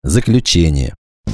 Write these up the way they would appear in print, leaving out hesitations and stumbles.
Заключение.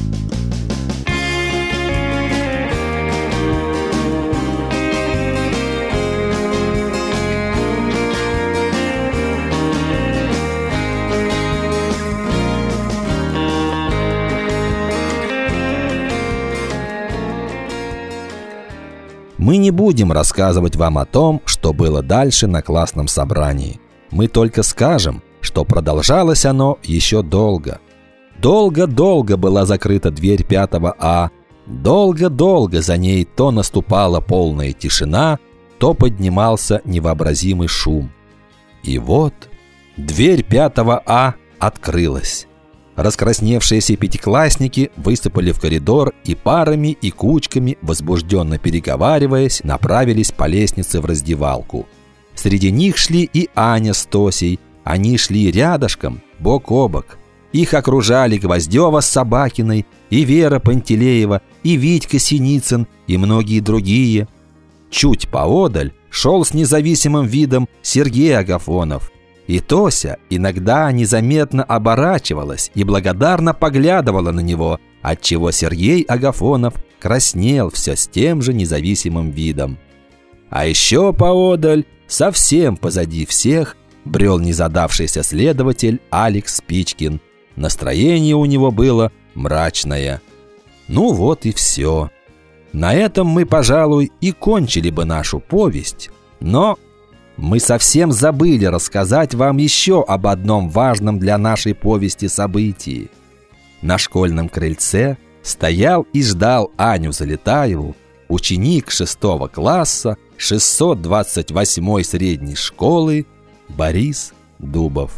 Мы не будем рассказывать вам о том, что было дальше на классном собрании. Мы только скажем, что продолжалось оно еще долго. Долго-долго была закрыта дверь 5 А. Долго-долго за ней то наступала полная тишина, то поднимался невообразимый шум. И вот дверь 5 А открылась. Раскрасневшиеся пятиклассники выступили в коридор и парами, и кучками, возбужденно переговариваясь, направились по лестнице в раздевалку. Среди них шли и Аня с Тосей. Они шли рядышком, бок о бок. Их окружали Гвоздева с Собакиной, и Вера Пантелеева, и Витька Синицын, и многие другие. Чуть поодаль шел с независимым видом Сергей Агафонов. И Тося иногда незаметно оборачивалась и благодарно поглядывала на него, отчего Сергей Агафонов краснел все с тем же независимым видом. А еще поодаль, совсем позади всех, брел незадавшийся следователь Алекс Спичкин. Настроение у него было мрачное. Ну вот и все. На этом мы, пожалуй, и кончили бы нашу повесть, но мы совсем забыли рассказать вам еще об одном важном для нашей повести событии. На школьном крыльце стоял и ждал Аню Залетаеву ученик 6 класса 628-й средней школы Борис Дубов.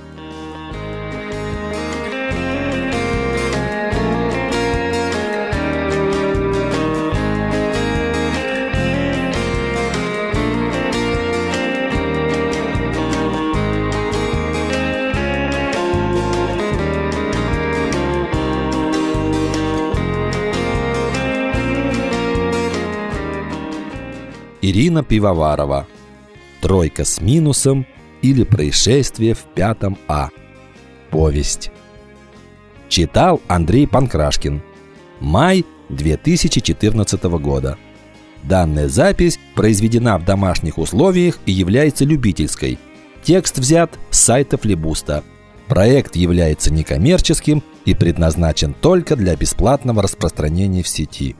Ирина Пивоварова. «Тройка с минусом» или «Происшествие в 5 А». Повесть. Читал Андрей Панкрашкин. Май 2014 года. Данная запись произведена в домашних условиях и является любительской. Текст взят с сайта Флибуста. Проект является некоммерческим и предназначен только для бесплатного распространения в сети.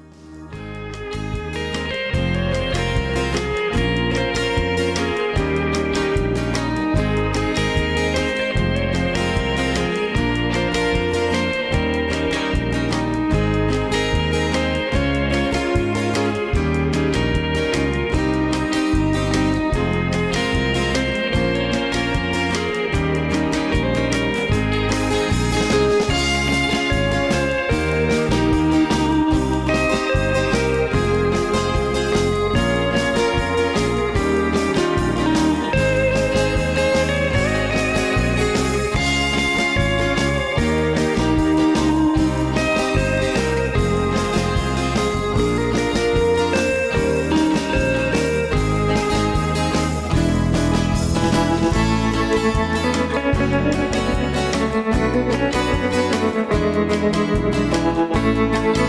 Thank you.